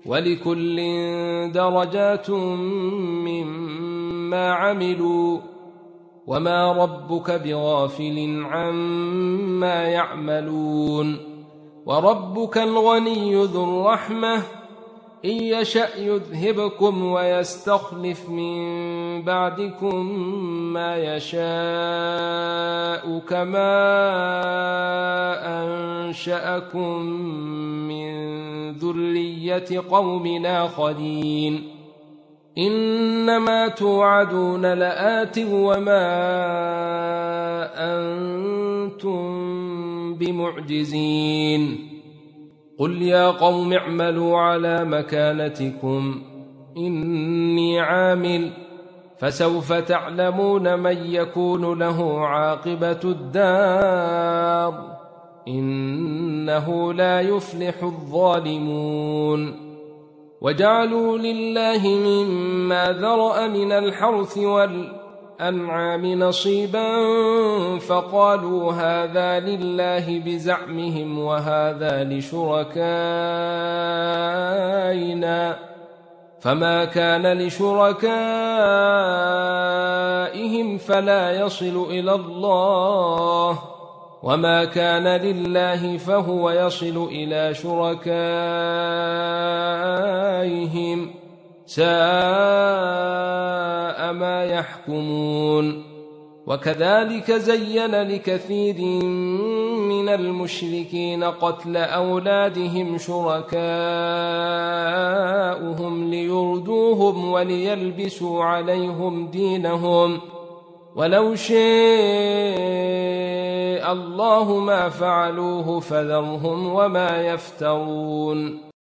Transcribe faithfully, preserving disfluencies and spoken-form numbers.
ولكل درجات مما عملوا وما ربك بغافل عما يعملون وربك الغني ذو الرحمة إن يشأ يذهبكم ويستخلف من بعدكم ما يشاء كما أنشأكم من ذرية قوم آخرين إنما توعدون لآت وما أنتم بمعجزين قل يا قوم اعملوا على مكانتكم إني عامل فسوف تعلمون من يكون له عاقبة الدار إنه لا يفلح الظالمون وجعلوا لله مما ذرأ من الحرث والأنعام نصيبا فقالوا هذا لله بزعمهم وهذا لشركائنا فما كان لشركائهم فلا يصل إلى الله وما كان لله فهو يصل إلى شركائهم ساء ما يحكمون وكذلك زين لكثير من المشركين قتل أولادهم شركاؤهم ليردوهم وليلبسوا عليهم دينهم ولو شاء الله ما فعلوه فذرهم وما يفترون